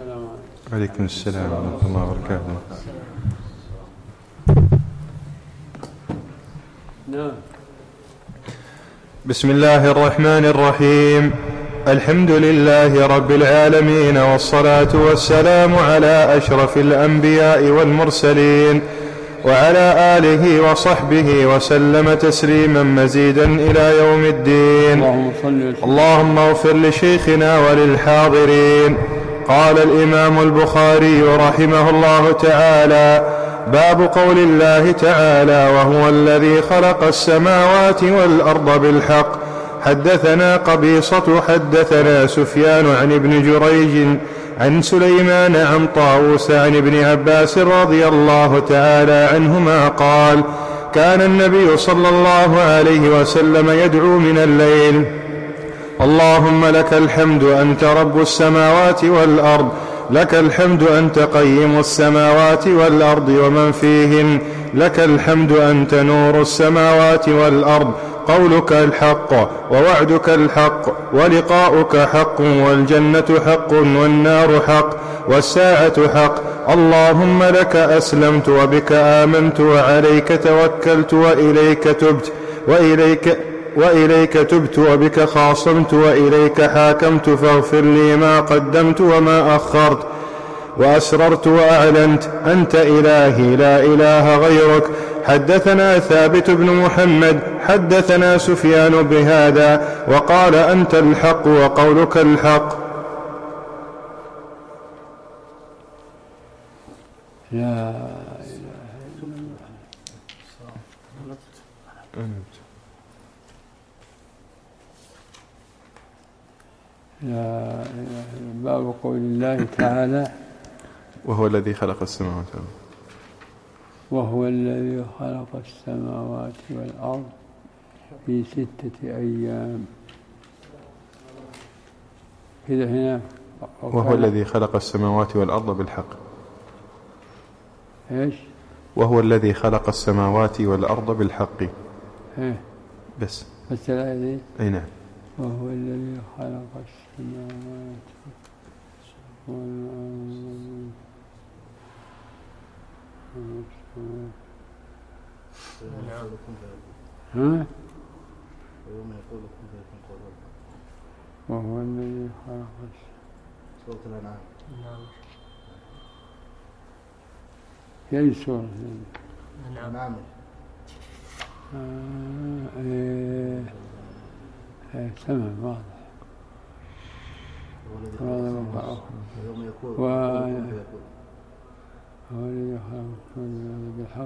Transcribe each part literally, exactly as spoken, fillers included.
السلام عليكم. عليكم السلام ورحمة الله وبركاته. نعم. بسم الله الرحمن الرحيم. الحمد لله رب العالمين، والصلاة والسلام على أشرف الأنبياء والمرسلين، وعلى آله وصحبه وسلم تسليما مزيدا إلى يوم الدين. اللهم اغفر لشيخنا وللحاضرين. قال الإمام البخاري رحمه الله تعالى: باب قول الله تعالى: وهو الذي خلق السماوات والأرض بالحق. حدثنا قبيصة حدثنا سفيان عن ابن جريج عن سليمان عن طاووس عن ابن عباس رضي الله تعالى عنهما قال: كان النبي صلى الله عليه وسلم يدعو من الليل: اللهم لك الحمد أنت رب السماوات والأرض، لك الحمد أنت قيم السماوات والأرض ومن فيهن، لك الحمد أنت نور السماوات والأرض، قولك الحق ووعدك الحق ولقاؤك حق، والجنة حق والنار حق والساعة حق. اللهم لك أسلمت وبك آمنت وعليك توكلت وإليك تبت وإليك وإليك تبت وبك خاصمت وإليك حاكمت، فاغفر لي ما قدمت وما أخرت وأسررت وأعلنت، أنت إلهي لا إله غيرك. حدثنا ثابت بن محمد حدثنا سفيان بهذا وقال: أنت الحق وقولك الحق. لا لا باب قول الله تعالى: وهو الذي خلق السماوات والأرض. وهو الذي خلق السماوات والأرض في ستة أيام. كده هنا وهو الذي خلق السماوات والأرض بالحق. إيش؟ وهو الذي خلق السماوات والأرض بالحق. إيه بس بس الآية دي. أي نعم. وهو الذي خلق السماوات والأرض. ها؟ وهو الذي خلق سورة الأنعام. في أي سورة؟ الأنعام. آه إيه إيه سمع واضح. يوم يقول و هو الذي خلق بالحق.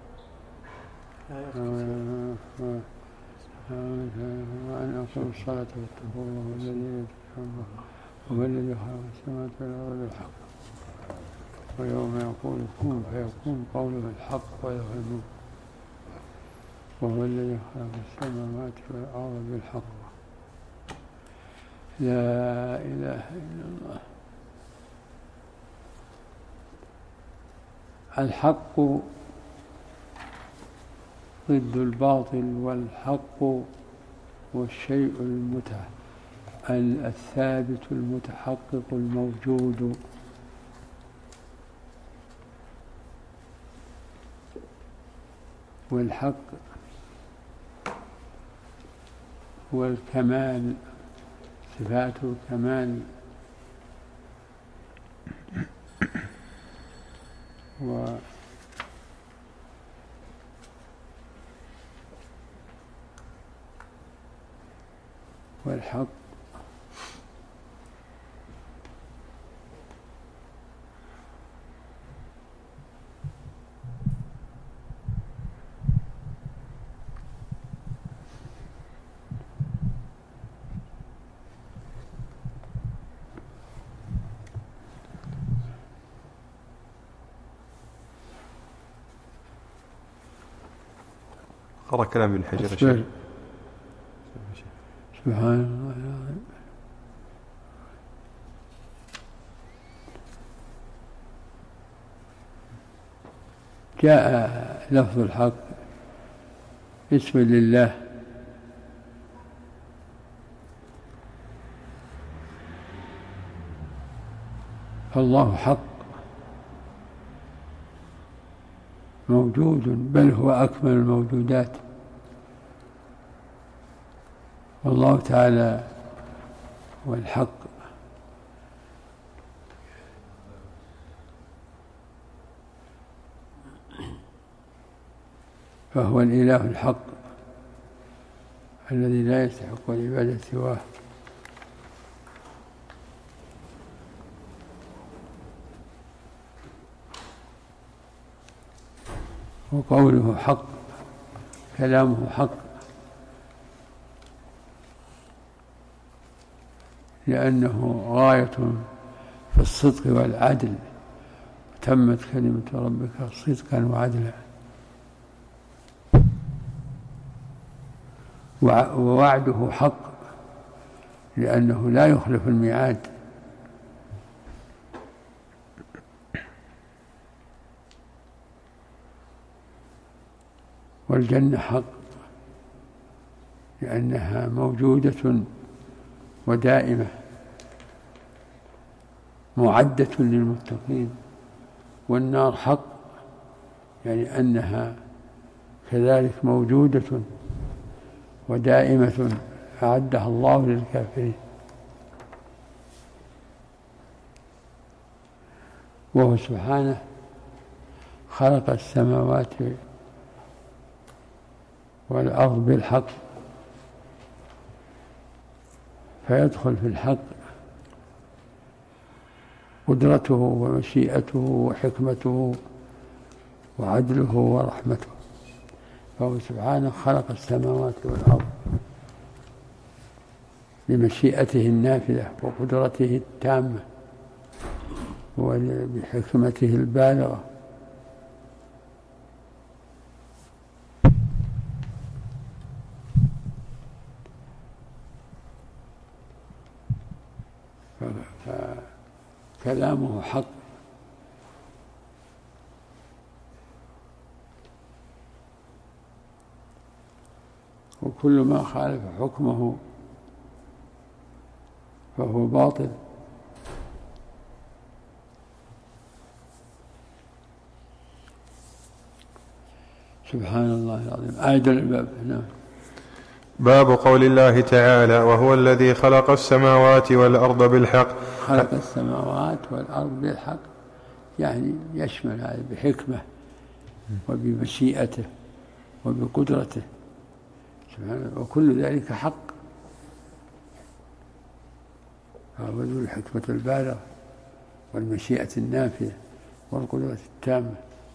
وأن أقيموا الصلاة واتقوا الله الذي هو الذي خلق السماوات والأرض بالحق، ويوم يقول كن فيكون قوله الحق وله الملك، وهو الذي خلق السماوات والأرض بالحق. لا إله إلا الله. الحق ضد الباطل، والحق والشيء المتح الثابت المتحقق الموجود. والحق هو الكمال، صفات الكمال، و والحق قرأ كلام ابن حجر الشيخ. سبحان الله العظيم. جاء لفظ الحق اسم لله، فالله حق موجود، بل هو أكمل الموجودات، والله تعالى هو الحق. فهو الإله الحق الذي لا يستحق العبادة سواه. وقوله حق، كلامه حق، لأنه غاية في الصدق والعدل، تمت كلمة ربك صدقا وعدلا. ووعده حق، لأنه لا يخلف الميعاد. والجنة حق، لأنها موجودة ودائمة معدة للمتقين. والنار حق، يعني أنها كذلك موجودة ودائمة أعدها الله للكافرين. وهو سبحانه خلق السماوات والأرض بالحق، فيدخل في الحق قدرته ومشيئته وحكمته وعدله ورحمته. فهو سبحانه خلق السماوات والأرض بمشيئته النافذة وقدرته التامة وبحكمته البالغة. فكلامه حق، وكل ما خالف حكمه فهو باطل. سبحان الله العظيم. أعد الباب. نعم. باب قول الله تعالى: وهو الذي خلق السماوات والأرض بالحق. خلق السماوات والأرض بالحق، يعني يشمل هذا بحكمة وبمشيئته وبقدرته سبحانه، وكل ذلك حق. فهو ذو الحكمة البالغة والمشيئة النافذة والقدرة التامة.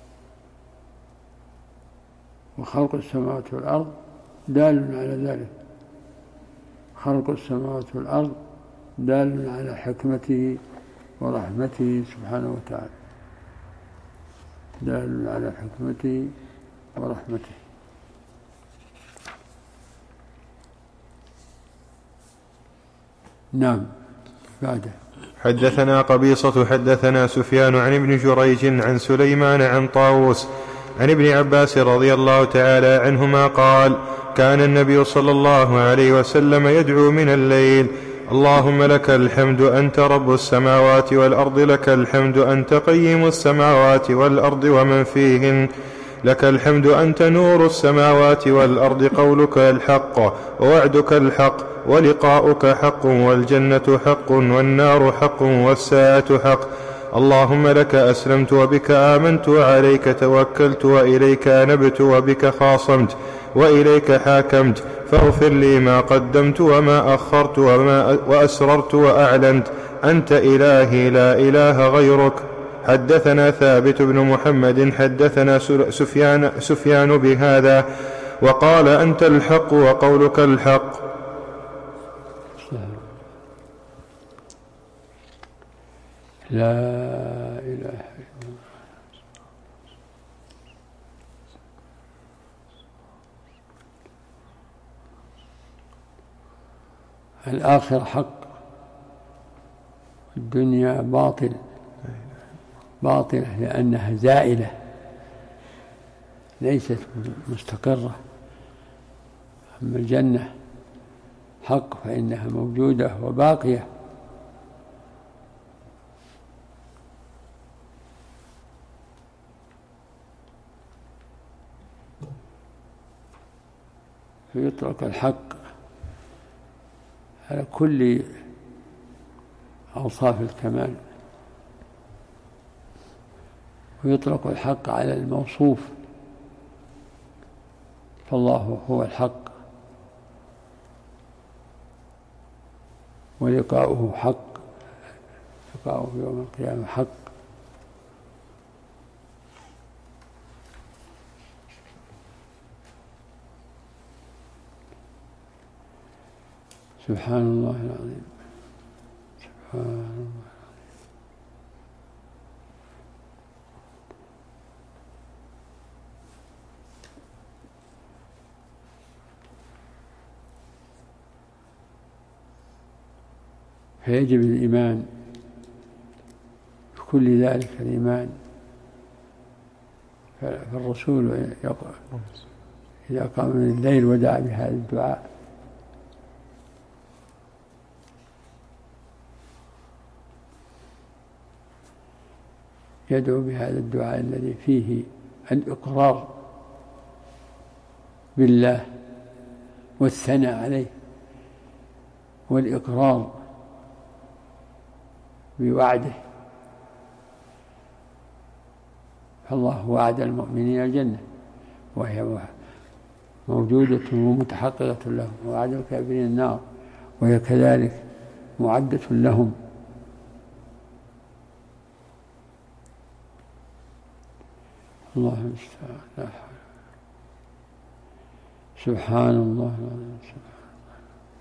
وخلق السماوات والأرض دال على ذلك. خلق السماوات والأرض دال على حكمته ورحمته سبحانه وتعالى، دال على حكمته ورحمته. نعم. بعده. حدثنا قبيصة حدثنا سفيان عن ابن جريج عن سليمان عن طاووس عن ابن عباس رضي الله تعالى عنهما قال: كان النبي صلى الله عليه وسلم يدعو من الليل: اللهم لك الحمد أنت رب السماوات والأرض، لك الحمد أنت قيم السماوات والأرض ومن فيهن، لك الحمد أنت نور السماوات والأرض، قولك الحق ووعدك الحق ولقاؤك حق، والجنة حق والنار حق والساعة حق. اللهم لك أسلمت وبك آمنت وعليك توكلت وإليك أنبت وبك خاصمت وإليك حاكمت، فاغفر لي ما قدمت وما أخرت وما وأسررت وأعلنت، أنت إلهي لا إله غيرك. حدثنا ثابت بن محمد حدثنا سفيان, سفيان بهذا وقال: أنت الحق وقولك الحق. لا إله إلا الله. الآخرة حق، الدنيا باطل، باطلة لأنها زائلة ليست مستقرة. أما الجنة حق فإنها موجودة وباقية. فيطلق الحق على كل أوصاف الكمال، ويطلق الحق على الموصوف، فالله هو الحق ولقاؤه حق، لقاؤه يوم القيامة حق. سبحان الله العظيم، سبحان الله. فيجب الإيمان بكل ذلك الإيمان. فالرسول يقول إذا قام من الليل ودعا بهذا الدعاء يدعو بهذا الدعاء الذي فيه الإقرار بالله والثناء عليه والإقرار بوعده. فالله وعد المؤمنين الجنة وهي موجودة ومتحققة لهم، ووعد الكافرين النار وهي كذلك معدة لهم. الله المستعان، لا حول. سبحان الله العظيم، سبحان الله.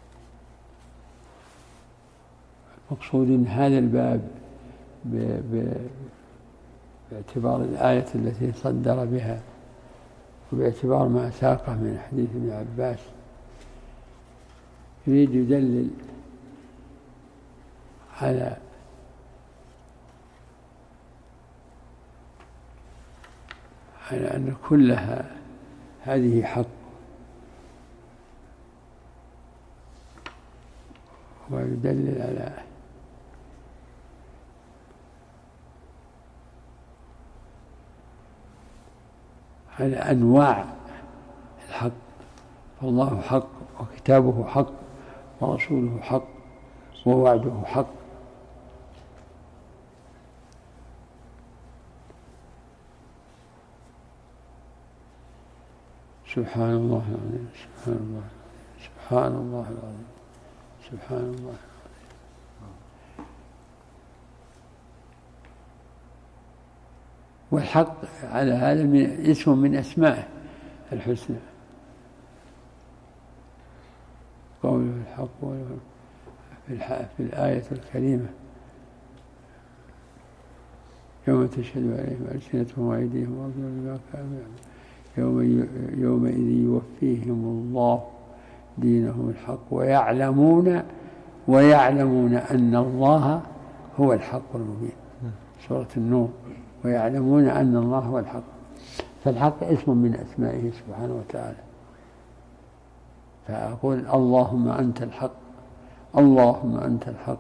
المقصود ان هذا الباب ب... ب... باعتبار الآية التي صدر بها وباعتبار ما ساقه من حديث ابن عباس يريد يدلل على على أن كلها هذه حق، ويدلل على على أنواع الحق. فالله حق وكتابه حق ورسوله حق ووعده حق. سبحان الله العظيم، سبحان الله، سبحان الله العظيم، سبحان الله العظيم. والحق على هذا من اسم من أسمائه الحسنى. قوله الحق في الآية الكريمة يوم تشهد عليهم ألسنتهم وأيديهم وأرجلهم بما كانوا يعملون يوم يومئذ يوفيهم الله دينهم الحق ويعلمون ويعلمون أن الله هو الحق المبين. سورة النور. ويعلمون أن الله هو الحق. فالحق اسم من أسمائه سبحانه وتعالى. فأقول اللهم أنت الحق، اللهم أنت الحق.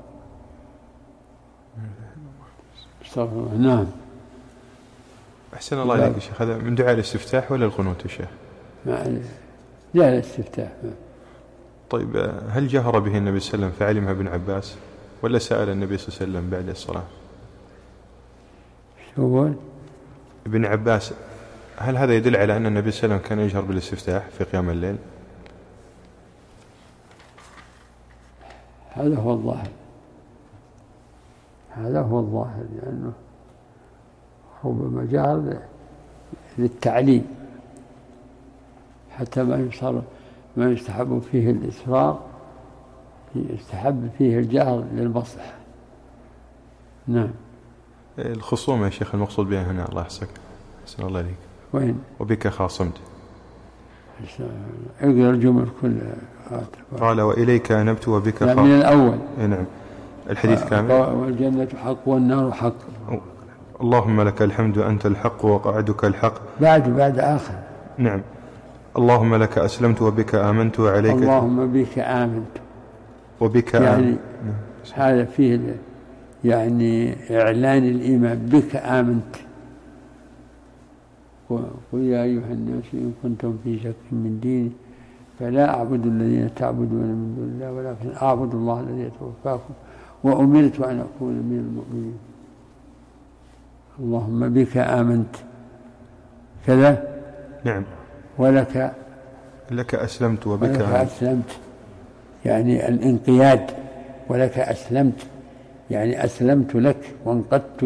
استغفر الله. نعم. أحسن الله إليك يا شيخ. هذا من دعاء الاستفتاح ولا القنوت يا شيخ؟ ما لا الاستفتاح. طيب هل جهر به النبي صلى الله عليه وسلم فعلمها ابن عباس ولا سأل النبي صلى الله عليه وسلم بعد الصلاة؟ شو قول؟ ابن عباس هل هذا يدل على أن النبي صلى الله عليه وسلم كان يجهر بالاستفتاح في قيام الليل؟ هذا هو الظاهر، هذا هو الظاهر، لأنه ربما جهر للتعليم حتى ما يصار ما يستحب فيه الإسرار، يستحب فيه الجهر للمصلحة. نعم. الخصومة يا شيخ المقصود بها هنا الله يحسك. أحسن الله إليك. وين؟ وبك خاصمت. اقرأ الجمل كلها. قال وإليك أنبت وبك خاصمت. من الأول. نعم. الحديث كامل. والجنة حق والنار حق. اللهم لك الحمد أنت الحق وقعدك الحق. بعد بعد آخر. نعم. اللهم لك أسلمت وبك آمنت وعليك. اللهم بك آمنت. وبك يعني آمنت. هذا فيه يعني إعلان الإيمان. بك آمنت. وقل يا أيها الناس إن كنتم في شك من ديني فلا أعبد الذين تعبدون من دون الله ولكن أعبد الله الذي يتوفاكم وأمرت أن أكون من المؤمنين. اللهم بك آمنت كذا نعم ولك لك أسلمت وبك ولك آمنت. أسلمت يعني الانقياد، ولك أسلمت يعني أسلمت لك وانقدت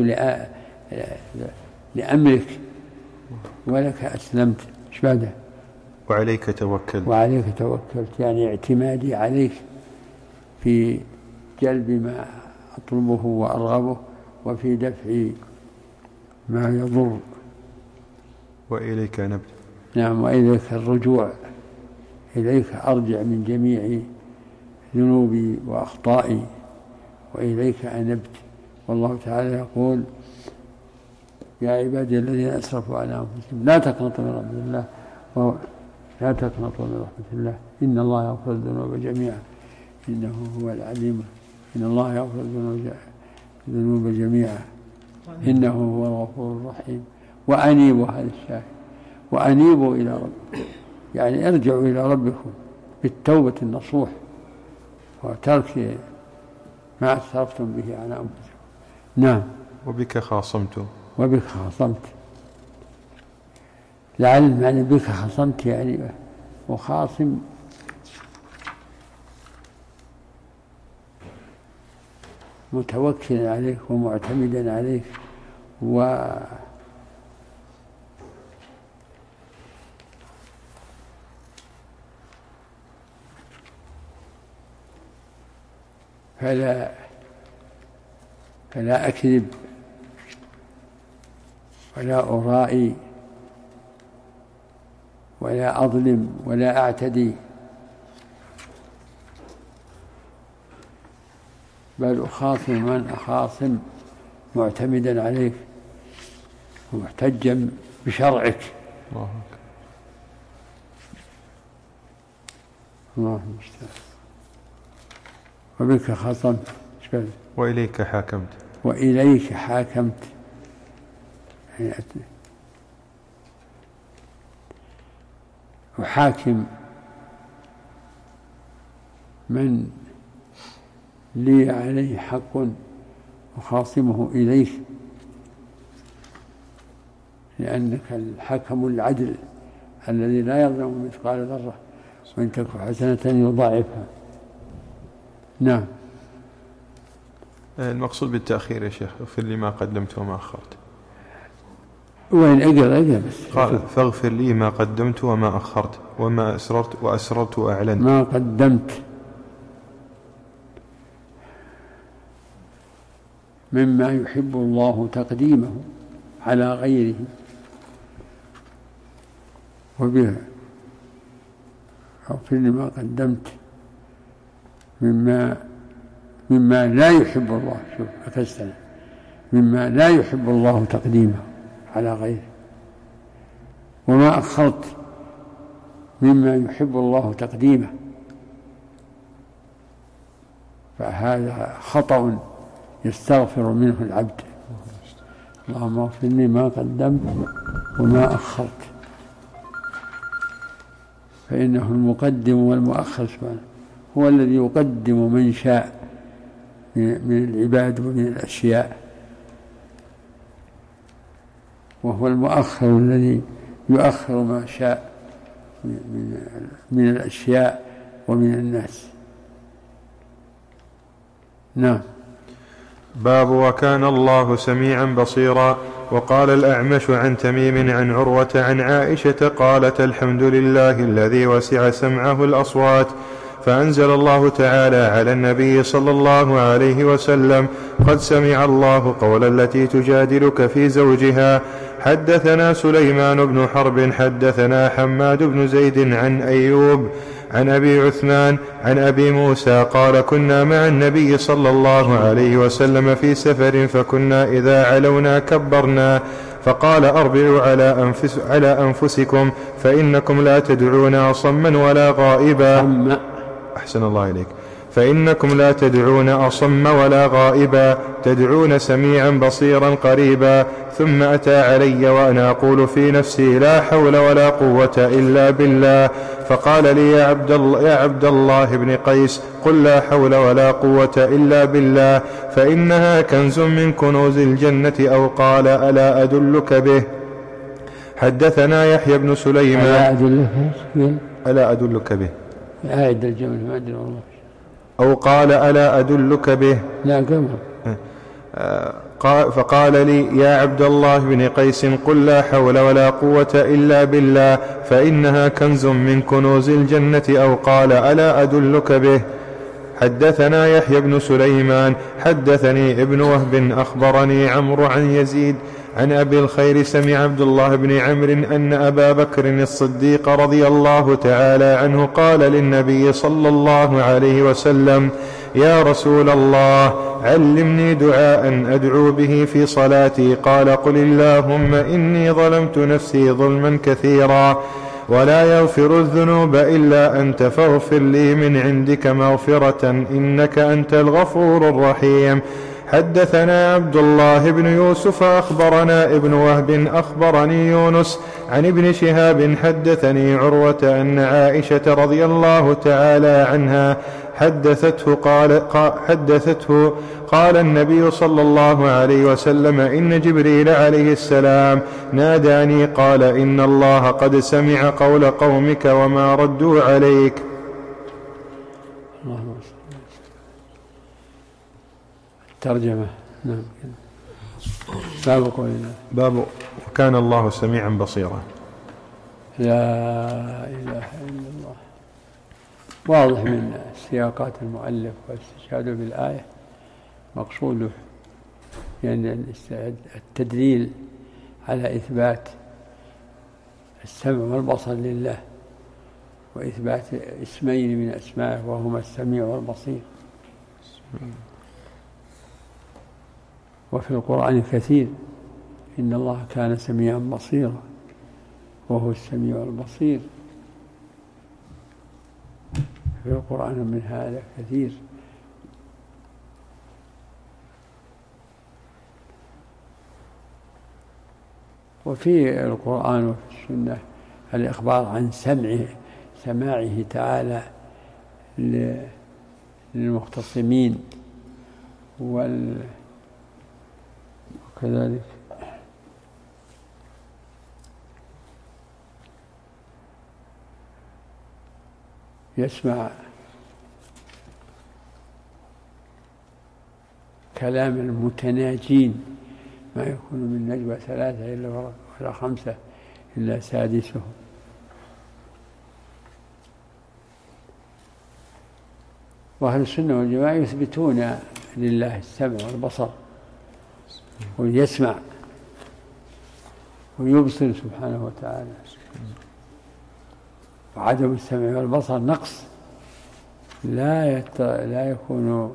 لأمرك، ولك أسلمت. إيش بعده؟ وعليك توكلت. وعليك توكلت يعني اعتمادي عليك في جلب ما أطلبه وأرغبه وفي دفع ما يضر. وإليك نبت. نعم وإليك الرجوع، إليك أرجع من جميع ذنوبي وأخطائي وإليك أنبت. والله تعالى يقول يا عبادي الذين أسرفوا على أنفسهم لا تقنطوا من رحمة الله لا تقنطوا من رحمة الله إن الله يغفر الذنوب جميعا إنه هو العليم إن الله يغفر الذنوب جميعا إنه هو الغفور الرحيم. وأنيبوا هذا الشاهد وأنيبوا إلى ربكم يعني ارجعوا إلى ربكم بالتوبة النصوح وترك ما أسرفتم به على أنفسكم. نعم. وبك خاصمت. وبك خاصمت لعل المعنى بك خاصمت يعني وخاصم متوكلا عليك ومعتمدا عليك و فلا فلا أكذب ولا أرائي ولا أظلم ولا أعتدي بل أخاصم من أخاصم معتمدا عليك ومحتجا بشرعك. الله الله المستعان. وبك خاصمت وإليك حاكمت. وإليك حاكمت أحاكم من لي عليه حق أخاصمه إليك لأنك الحكم العدل الذي لا يظلم مثقال ذرة وإن تك حسنة يضاعفها. نعم. المقصود بالتأخير يا شيخ اغفر لي ما قدمت وما أخرت. وين أقل أقل بس قال فاغفر لي ما قدمت وما أخرت وما أسررت وأسررت وأعلنت. ما قدمت مما يحب الله تقديمه على غيره وبها اغفر لي ما قدمت مما مما لا يحب الله شوف أكستنا مما لا يحب الله تقديمه على غيره وما أخرت مما يحب الله تقديمه فهذا خطأ يستغفر منه العبد. اللهم اغفر لي ما قدمت وما أخرت فإنه المقدم والمؤخر سبحانه هو الذي يقدم من شاء من العباد ومن الأشياء وهو المؤخر الذي يؤخر ما شاء من الأشياء ومن الناس. نعم. باب وكان الله سميعا بصيرا. وقال الأعمش عن تميم عن عروة عن عائشة قالت الحمد لله الذي وسع سمعه الأصوات. فأنزل الله تعالى على النبي صلى الله عليه وسلم قد سمع الله قول التي تجادلك في زوجها. حدثنا سليمان بن حرب حدثنا حماد بن زيد عن أيوب عن أبي عثمان عن أبي موسى قال كنا مع النبي صلى الله عليه وسلم في سفر فكنا إذا علونا كبرنا فقال أربعوا على, أنفس على أنفسكم فإنكم لا تدعون صما ولا غائبا. أحسن الله إليك. فإنكم لا تدعون أصم ولا غائبا، تدعون سميعا بصيرا قريبا. ثم أتى علي وأنا أقول في نفسي لا حول ولا قوة إلا بالله، فقال لي يا عبد الله, يا عبد الله بن قيس قل لا حول ولا قوة إلا بالله فإنها كنز من كنوز الجنة، أو قال ألا أدلك به. حدثنا يحيى بن سليمان. ألا أدلك, ألا أدلك به أعد الجمل ما أدري والله. أو قال ألا أدلك به. لا قمر. فقال لي يا عبد الله بن قيس قل لا حول ولا قوة إلا بالله فإنها كنز من كنوز الجنة، أو قال ألا أدلك به. حدثنا يحيى بن سليمان حدثني ابن وهب أخبرني عمرو عن يزيد عن أبي الخير سمع عبد الله بن عمرو أن أبا بكر الصديق رضي الله تعالى عنه قال للنبي صلى الله عليه وسلم يا رسول الله علمني دعاء أدعو به في صلاتي. قال قل اللهم إني ظلمت نفسي ظلما كثيرا ولا يغفر الذنوب إلا أنت فاغفر لي من عندك مغفرة إنك أنت الغفور الرحيم. حدثنا عبد الله بن يوسف أخبرنا ابن وهب أخبرني يونس عن ابن شهاب حدثني عروة أن عائشة رضي الله تعالى عنها حدثته قال, حدثته قال النبي صلى الله عليه وسلم إن جبريل عليه السلام ناداني قال إن الله قد سمع قول قومك وما ردوا عليك. ترجمة. نعم. باب قول الله. باب وكان الله سميعا بصيرا. لا إله إلا الله. واضح من سياقات المؤلف واستشهاد بالآية مقصوده يعني التدليل على إثبات السمع والبصر لله، وإثبات اسمين من أسمائه وهما السميع والبصير. وفي القرآن كثير إن الله كان سميعا بصيرا وهو السميع البصير، في القرآن من هذا كثير. وفي القرآن وفي السنة الإخبار عن سمعه سماعه تعالى للمختصمين وال وكذلك يسمع كلام المتناجين ما يكون من نجوى ثلاثة إلا ولا خمسة إلا سادسهم. وأهل السنة والجماعة يثبتون لله السمع والبصر، ويسمع ويبصر سبحانه وتعالى. وعدم السمع والبصر نقص لا يت... لا يكون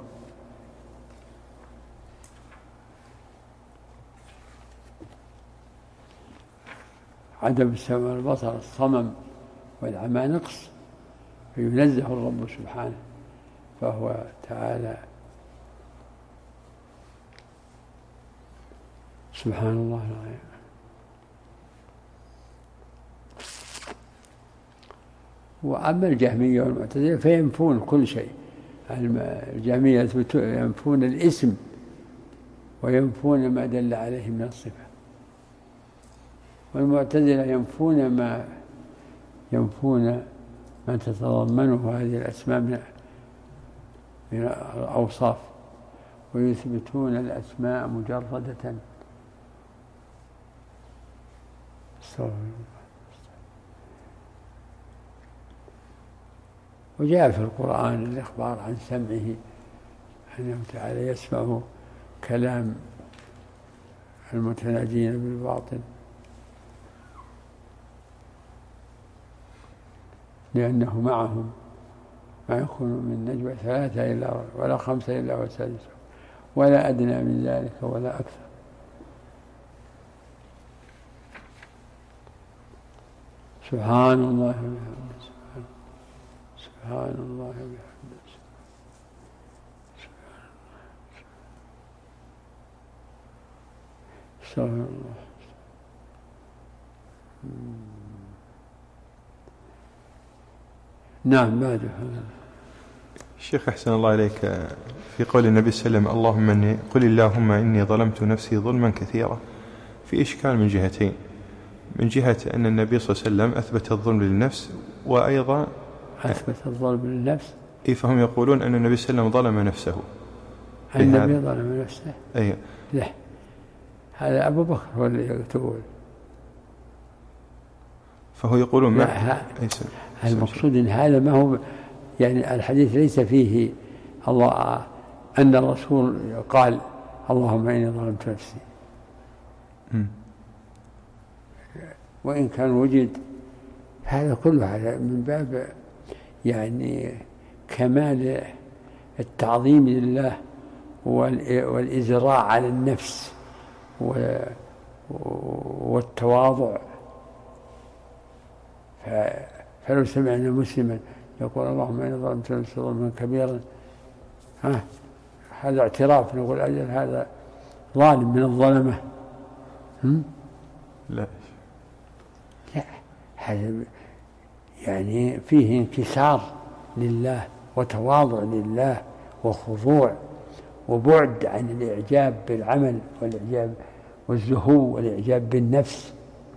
عدم السمع والبصر الصمم والعمى نقص، فينزه الرب سبحانه، فهو تعالى سبحان الله العظيم. وأما الجهمية والمعتزلة فينفون كل شيء. الجهمية ينفون الاسم وينفون ما دل عليه من الصفة، والمعتزلة ينفون ما ينفون ما تتضمنه هذه الأسماء من الأوصاف، ويثبتون الأسماء مجردة. وجاء في القرآن الإخبار عن سمعه أنه تعالى يسمع كلام المتناجين بالباطل، لأنه معهم ما يكون من نجوى ثلاثة إلا ولا خمسة إلا وسادسهم ولا أدنى من ذلك ولا أكثر. سبحان الله وبحمده سبحان الله وبحمده استغفر الله. نعم بعده. الشيخ أحسن الله إليك، في قول النبي صلى الله عليه وسلم اللهم إني قل اللهم إني ظلمت نفسي ظلما كثيرا، في إشكال من جهتين. من جهة أن النبي صلى الله عليه وسلم أثبت الظلم للنفس، وأيضا أثبت الظلم للنفس. إيه، فهم يقولون أن النبي صلى الله عليه وسلم ظلم نفسه. النبي ظلم نفسه؟ أي لا، هذا أبو بكر هو اللي يقول. فهو يقولون ما ها المقصود إن هذا ما هو يعني الحديث ليس فيه الله أن الرسول قال اللهم إني ظلمت نفسي، م. وإن كان وجد هذا كله هذا من باب يعني كمال التعظيم لله والإزراء على النفس والتواضع. فلو سمعنا مسلما يقول اللهم إني ظلمت نفسي ظلما كبيرا، ها هذا اعتراف، نقول أجل هذا ظالم من الظلمة. لا لا، هذا يعني فيه انكسار لله وتواضع لله وخضوع وبعد عن الإعجاب بالعمل والإعجاب والزهو والإعجاب بالنفس.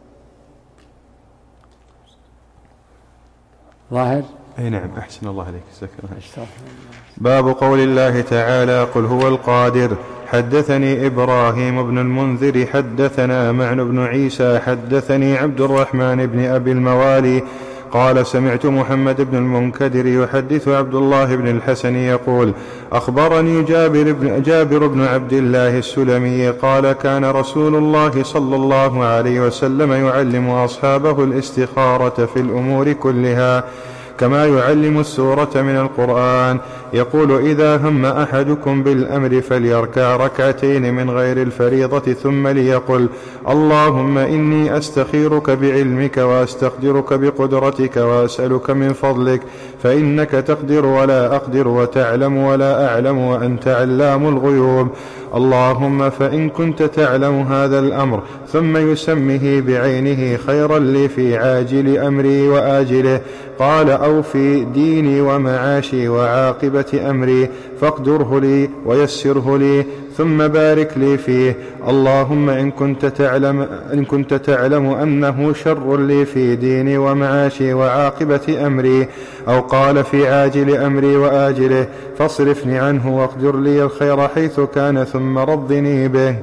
ظاهر؟ أي نعم. أحسن الله عليك، جزاك الله. باب قول الله تعالى قل هو القادر. حدثني إبراهيم بن المنذر حدثنا معن بن عيسى حدثني عبد الرحمن بن أبي الموالي قال سمعت محمد بن المنكدر يحدث عبد الله بن الحسن يقول أخبرني جابر بن, جابر بن عبد الله السلمي قال كان رسول الله صلى الله عليه وسلم يعلم أصحابه الاستخارة في الأمور كلها كما يعلم السورة من القرآن. يقول إذا هم أحدكم بالأمر فليركع ركعتين من غير الفريضة ثم ليقل اللهم إني أستخيرك بعلمك وأستقدرك بقدرتك وأسألك من فضلك فإنك تقدر ولا أقدر وتعلم ولا أعلم وأنت علام الغيوب. اللهم فإن كنت تعلم هذا الأمر ثم يسمه بعينه خيرا لي في عاجل أمري وآجله قال أو في ديني ومعاشي وعاقبة أمري فاقدره لي ويسره لي ثم بارك لي فيه. اللهم إن كنت تعلم, إن كنت تعلم أنه شر لي في ديني ومعاشي وعاقبة أمري أو قال في عاجل أمري وآجله فاصرفني عنه واقدر لي الخير حيث كان ثم رضني به.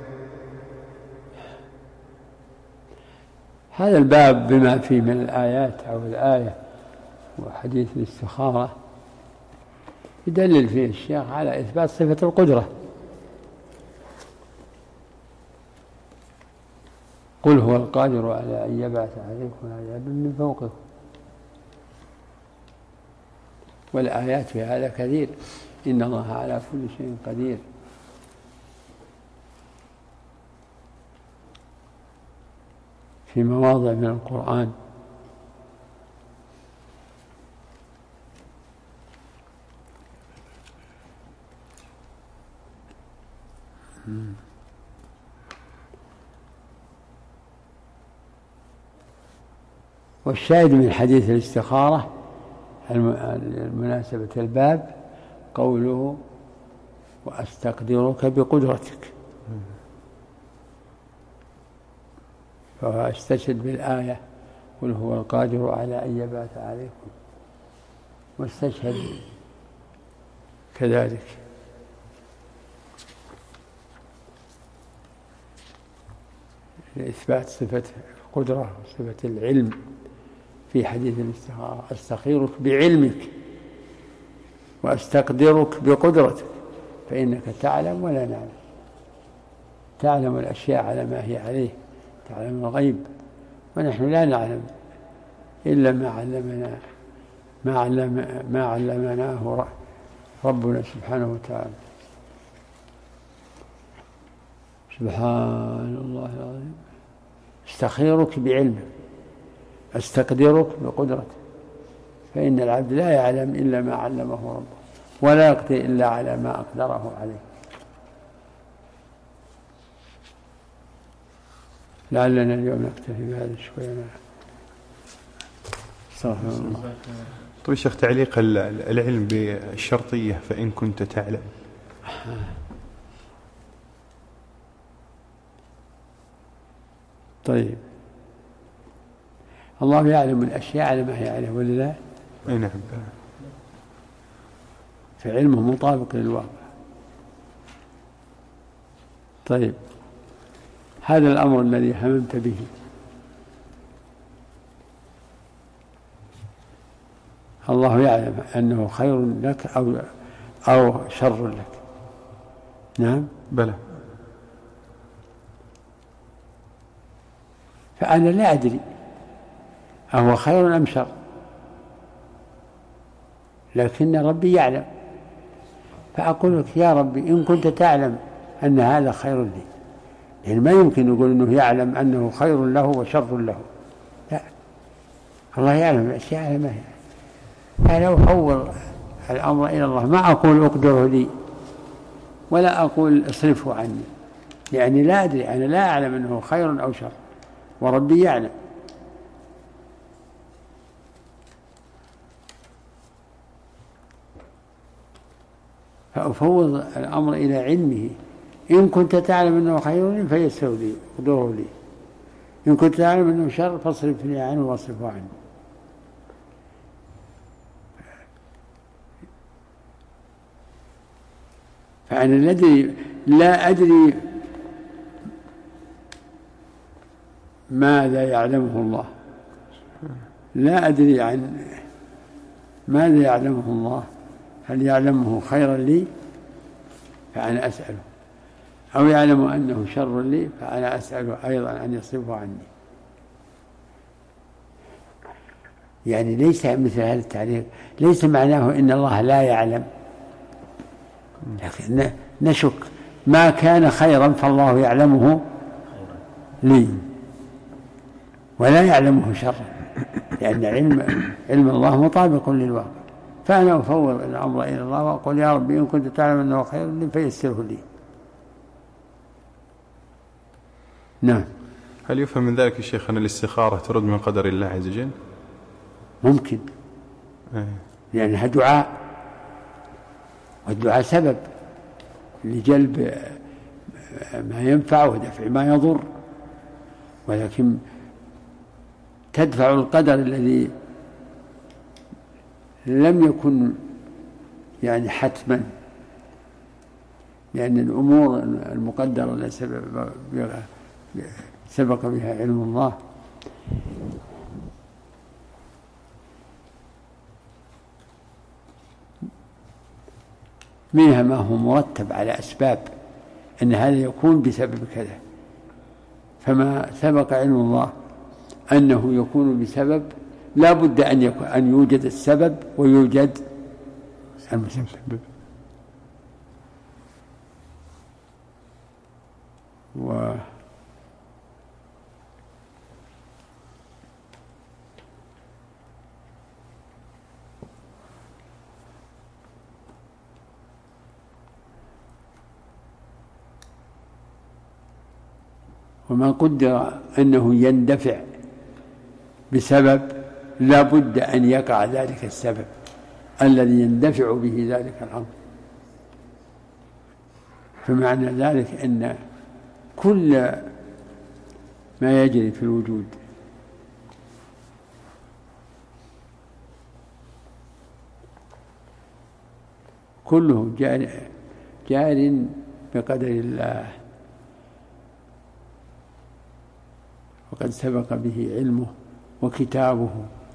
هذا الباب بما فيه من الآيات أو الآية وحديث الاستخارة يدلل فيه الشيخ على إثبات صفة القدرة. قل هو القادر على أن يبعث عليكم عذابا من فوقكم، والآيات في هذا كثير، إن الله على كل شيء قدير. في مواضع من القرآن. والشاهد من حديث الاستخارة المناسبة الباب قوله وأستقدرك بقدرتك، فهو استشهد بالآية قل هو القادر على أن يبعث عليكم، واستشهد كذلك لإثبات صفة القدرة وصفة العلم في حديث الاستخارة أستخيرك بعلمك وأستقدرك بقدرتك فإنك تعلم ولا نعلم، تعلم الأشياء على ما هي عليه، تعلم الغيب، ونحن لا نعلم إلا ما علمنا ما علم ما علمناه ربنا سبحانه وتعالى. سبحان الله العظيم. استخيرك بعلمك أستقدرك بقدرتك، فإن العبد لا يعلم إلا ما علمه ربه ولا يقدر إلا على ما أقدره عليه. لعلنا اليوم نكتفي بهذا شوية. استغفر الله. طيب شيخ، تعليق العلم بالشرطية فإن كنت تعلم. طيب الله يعلم الأشياء على ما هي عليه ولا لا؟ أي نعم. فعلمه مطابق للواقع. طيب هذا الأمر الذي هممت به الله يعلم أنه خير لك أو أو شر لك. نعم بلى. فأنا لا أدري أهو خير أم شر، لكن ربي يعلم، فأقول لك يا ربي إن كنت تعلم أن هذا خير لي، يعني ما يمكن يقول أنه يعلم أنه خير له وشر له، لا، الله يعلم الأشياء على ما هي. فلو أفوض الأمر إلى الله، ما أقول أقدره لي ولا أقول اصرفه عني، يعني لا أدري، أنا لا أعلم أنه خير أو شر وربي يعلم. فأفوض الأمر إلى علمه، إن كنت تعلم أنه خير لي فيسر لي اقدره لي، إن كنت تعلم أنه شر فاصرف لي عنه واصرفه عنه. فأنا الذي لا أدري ماذا يعلمه الله، لا أدري عن ماذا يعلمه الله، هل يعلمه خيرا لي فأنا أسأله، أو يعلم أنه شر لي فأنا أسأله أيضا أن يصرفه عني. يعني ليس مثل هذا التعليق ليس معناه إن الله لا يعلم، لكن نشك ما كان خيرا فالله يعلمه لي ولا يعلمه شرا، لأن علم علم الله مطابق للواقع. فأنا أفوض الأمر إلى الله وأقول يا ربي إن كنت تعلم أنه خير لي فيسره لي. نعم. هل يفهم من ذلك الشيخ أن الاستخارة ترد من قدر الله عز وجل؟ ممكن، لأنها دعاء، والدعاء سبب لجلب ما ينفع ودفع ما يضر، ولكن تدفع القدر الذي لم يكن يعني حتما، لأن الأمور المقدرة التي سبق بها علم الله منها ما هو مرتب على أسباب أن هذا يكون بسبب كذا، فما سبق علم الله أنه يكون بسبب لا بد أن يكون أن يوجد السبب ويوجد المسبب. و وما قدر أنه يندفع بسبب لا بد أن يقع ذلك السبب الذي يندفع به ذلك الأمر. فمعنى ذلك أن كل ما يجري في الوجود كله جار, جار بقدر الله، وقد سبق به علمه وكتابه.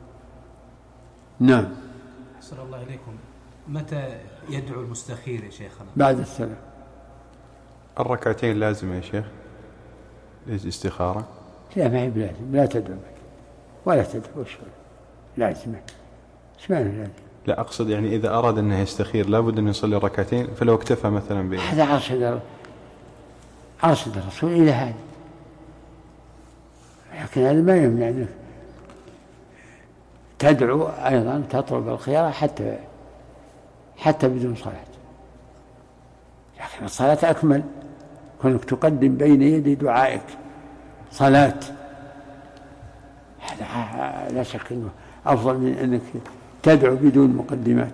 نعم. أحسن الله إليكم. متى يدعو المستخير يا شيخنا؟ بعد السلام. الركعتين لازم يا شيخ للاستخارة؟ لا ما هي بلازم، لا تدعو ولا تدعو شيء لازم. ايش معنى لازم؟ لا أقصد يعني إذا أراد أنه يستخير لابد أن يصلي ركعتين، فلو اكتفى مثلا به هذا أرشد أرشد الرسول إلى هذا، لكن هذا ما يمنع أنك تدعو أيضا تطلب الخيار حتى حتى بدون صلاة، لكن الصلاة أكمل، كونك تقدم بين يدي دعائك صلاة، هذا لا شك أنه أفضل من أنك تدعو بدون مقدمات.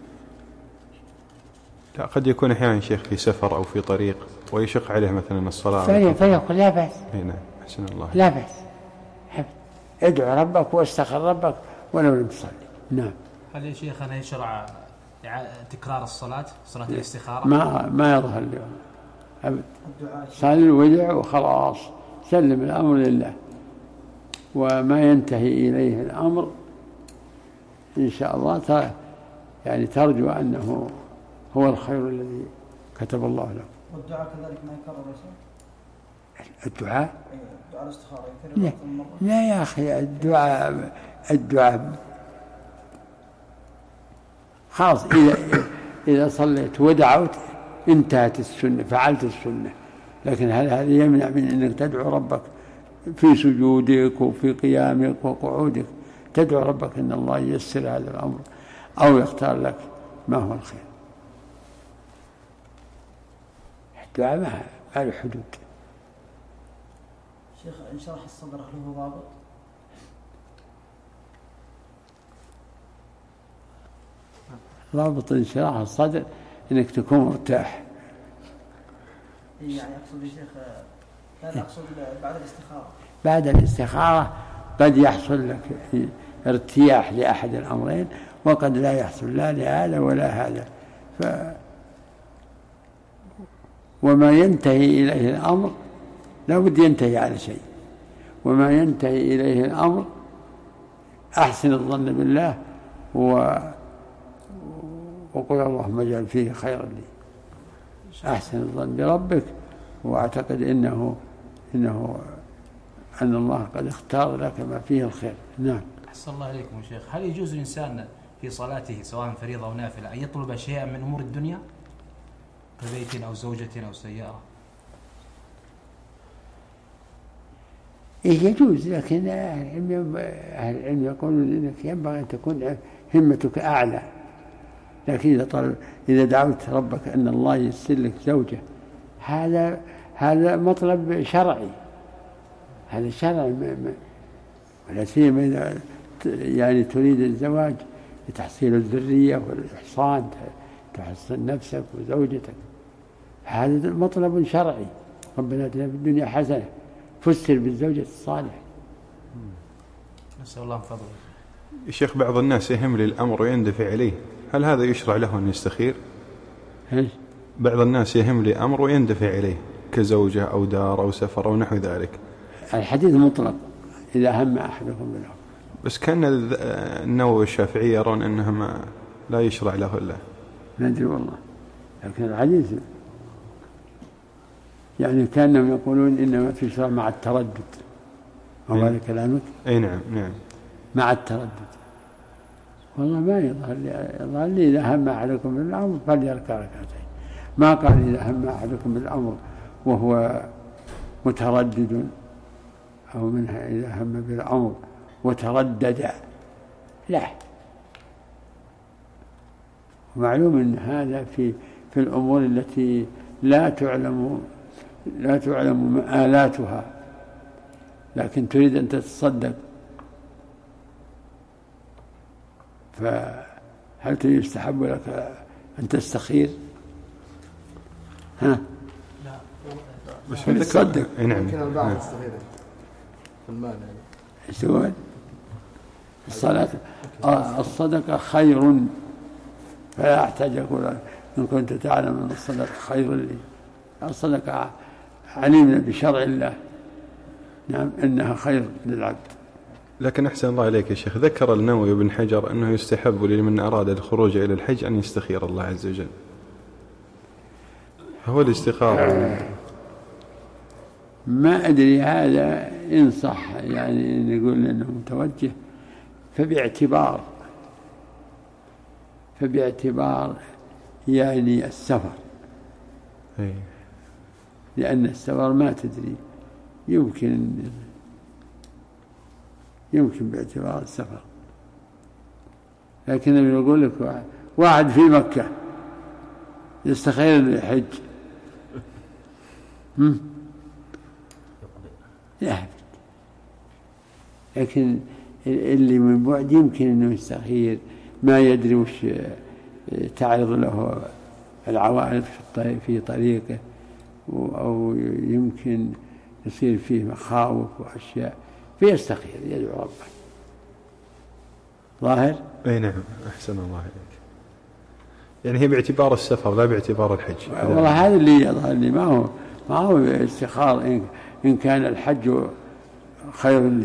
لا، قد يكون أحيانا شيخ في سفر أو في طريق ويشق عليه مثلا الصلاة فيقول لا بأس. نعم، أحسن الله. لا بأس، ادعو ربك واستغفر ربك ولو لم تصلي. نعم. هل يا شيخنا يشرع تكرار الصلاة صلاة الاستخارة؟ ما ما يظهر لي أبد. صلي وادع وخلاص، سلم الأمر لله، وما ينتهي إليه الأمر إن شاء الله يعني ترجو أنه هو الخير الذي كتب الله له. والدعاء كذلك ما يكرر يا شيخ؟ الدعاء؟ دعاء الاستخارة لا. لا يا أخي، الدعاء الدعاء خلاص، إذا إذا صليت ودعوت انتهت السنة، فعلت السنة. لكن هل هذا يمنع من أنك تدعو ربك في سجودك وفي قيامك وقعودك، تدعو ربك أن الله ييسر هذا الأمر أو يختار لك ما هو الخير. الدعاء ما له حدود. شيخ، انشرح الصدر له ضابط؟ ضابط انشراح الصدر انك تكون مرتاح. يعني اقصد يا شيخ، هذا اقصد بعد الاستخاره. بعد الاستخاره قد يحصل لك ارتياح لاحد الامرين، وقد لا يحصل لا لهذا ولا هذا. ف وما ينتهي اليه الامر لا بد ينتهي على شيء، وما ينتهي اليه الامر احسن الظن بالله و وقل اللهم اجعل فيه خيرا لي. أحسن الظن بربك، وأعتقد إنه إنه أن الله قد اختار لك ما فيه الخير. نعم. أحسن الله عليكم شيخ. هل يجوز الإنسان في صلاته سواء فريضة أو نافلة أن يطلب شيئا من أمور الدنيا كبيت أو زوجة أو سيارة؟ إيه يجوز، لكن أهل العلم يقولون إنك ينبغي أن تكون همتك أعلى. لكن إذا طلب إذا دعوت ربك أن الله ييسر لك زوجة، هذا هذا مطلب شرعي، هذا شرعي، ولا سيما إذا يعني تريد الزواج لتحصيل الذرية والإحصان، تحصن نفسك وزوجتك، هذا مطلب شرعي. ربنا آتنا في الدنيا حسنة، فسر بالزوجة الصالحة. نسأل الله فضله. الشيخ، بعض الناس يهم للأمر ويندفع إليه، هل هذا يشرع له أن يستخير؟ إيش؟ بعض الناس يهم لأمر ويندفع إليه كزوجة أو دار أو سفر أو نحو ذلك. الحديث مطلق إذا هم أحدكم بالأمر. بس كان النووي والشافعي يرون أنه ما لا يشرع له إلا. ما أدري والله، لكن الحديث يعني كانهم يقولون إنما تشرع مع التردد. هو هذا كلامك؟ أي نعم نعم. مع التردد. والله ما يظهر لي، يظهر لي إذا هم أحدكم بالأمر فليركع ركعتين. ما قال إذا هم أحدكم بالأمر وهو متردد، أو منها إذا هم بالأمر وتردد، لا. ومعلوم أن هذا في في الأمور التي لا تعلم لا تعلم مآلاتها، لكن تريد أن تتصدق، فهل يستحب لك أن تستخير؟ ها؟ لا. بس تصدق. نعم. يمكن البعض يستخير في المال يعني. سؤال. الصلاة الصدقة خير، فلا أحتاج أقول إن كنت تعلم أن الصدقة خير لي. الصدقة علمنا بشرع الله، نعم، إنها خير للعبد. لكن أحسن الله عليك يا شيخ، ذكر النووي بن حجر أنه يستحب لمن أراد الخروج إلى الحج أن يستخير الله عز وجل. هو الاستخارة ما أدري هذا إن صح، يعني نقول أنه متوجه، فباعتبار فباعتبار يعني السفر، أي. لأن السفر ما تدري، يمكن يمكن باعتبار السفر. لكن أنا أقول لك واحد في مكة يستخير الحج، لا، لكن اللي من بعد يمكن أنه يستخير، ما يدري وش تعرض له العوائق في طريقه، أو يمكن يصير فيه مخاوف وأشياء فيستخير يدعو ربه. ظاهر؟ أي نعم. أحسن الله إليك. يعني هي باعتبار السفر لا باعتبار الحج. والله هذا اللي يظهر لي، ما هو ما هو استخار إن, إن كان الحج خير لي.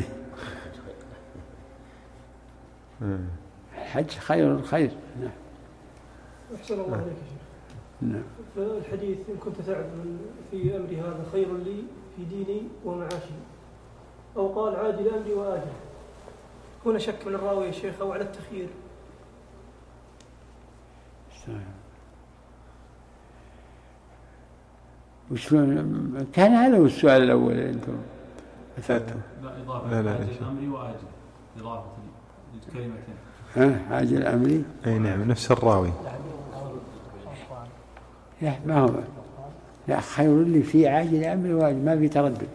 الحج خير الخير. نعم. أحسن الله عليك يا شيخ. نعم. فالحديث إن كنت تعلم في أمري هذا خير لي في ديني ومعاشي، أو قال عاجل أمري وآجل، هنا شك من الراوي يا شيخ أو على التخيير؟ وشلون كان هذا هو السؤال الأول أنتم أثبتوا؟ لا إضافة عاجل أمري وآجل، إضافة الكلمتين. ها عاجل أمري. أي نعم، نفس الراوي. لا ما هو، لا خير لي في عاجل أمري وآجل، ما في تردد.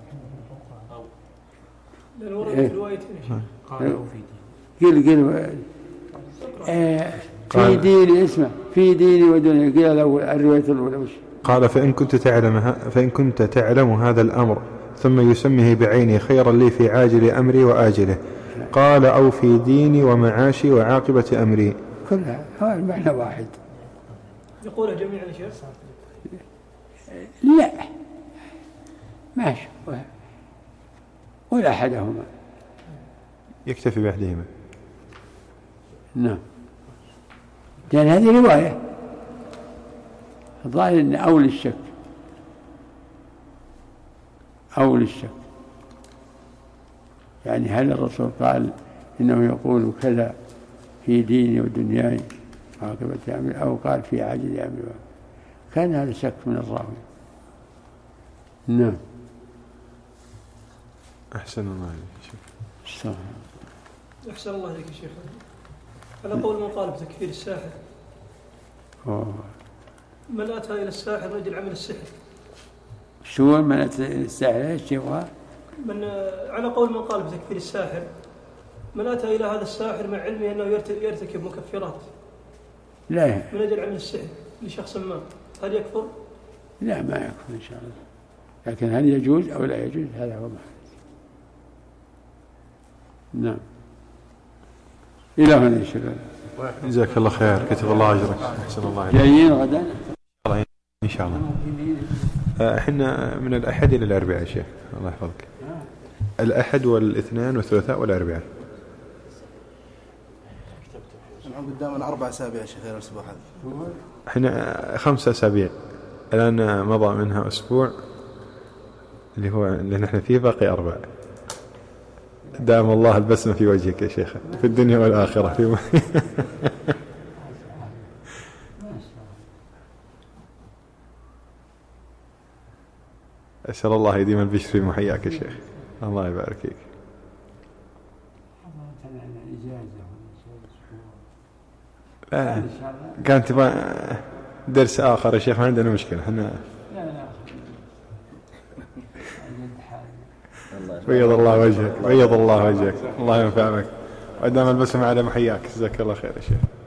لأن ورد في رواية قالوا في دين. قل قل آه في ديني، اسمع، في ديني ودنيا. قال الأول الرواية الأولى وش؟ قال فإن كنت تعلم فإن كنت تعلم هذا الأمر ثم يسميه بعينه خيرا لي في عاجل أمري وآجله، قال أو في ديني ومعاشي وعاقبة أمري. كلها هو المعنى واحد. يقوله جميعا يا شيخ؟ لا ماشي، ولا أحدهما، يكتفي بأحدهما. نعم، لأن هذه رواية الظاهر أن أول الشك أول الشك يعني هل الرسول قال إنه يقول كذا في ديني ودنياي عاقبة أمري، أو قال في عاجل أمري؟ كان هذا شك من الراوي. نعم. أحسن الله عليك. أحسن الله عليك يا شيخ. على قول من قال بتكفير الساحر، أوه. من أتى إلى الساحر رجل عمل السحر. شو من أتى إلى الساحر إيش يبغى؟ من على قول من قال بتكفير الساحر، من أتى إلى هذا الساحر مع علمه أنه يرتكب مكفرات لا من أجل عمل السحر لشخص ما، هل يكفر؟ لا ما يكفر إن شاء الله، لكن هل يجوز أو لا يجوز هذا هو محل. نعم. إلى هنا إن شاء الله. جزاك الله خير، كتب الله أجرك. أحسن الله عليك. جايين غدا إن شاء الله. احنا من الأحد إلى الأربعاء يا شيخ، الله يحفظك. الأحد والاثنين والثلاثاء والأربعاء. قدامنا أربع أسابيع يا شيخ غير الأسبوع هذا. احنا خمسة أسابيع الآن، مضى منها أسبوع اللي هو اللي نحن فيه، باقي أربع. دام الله البسمة في وجهك يا شيخ في الدنيا والآخرة. في أسأل الله يديم البشر في محياك يا شيخ، الله يبارك فيك. لا كانت تبغى درس آخر يا شيخ، ما عندنا مشكلة احنا. بيض الله وجهك، بيض الله وجهك، الله ينفع بك، وأدام البسمة على محياك. جزاك الله خير يا شيخ.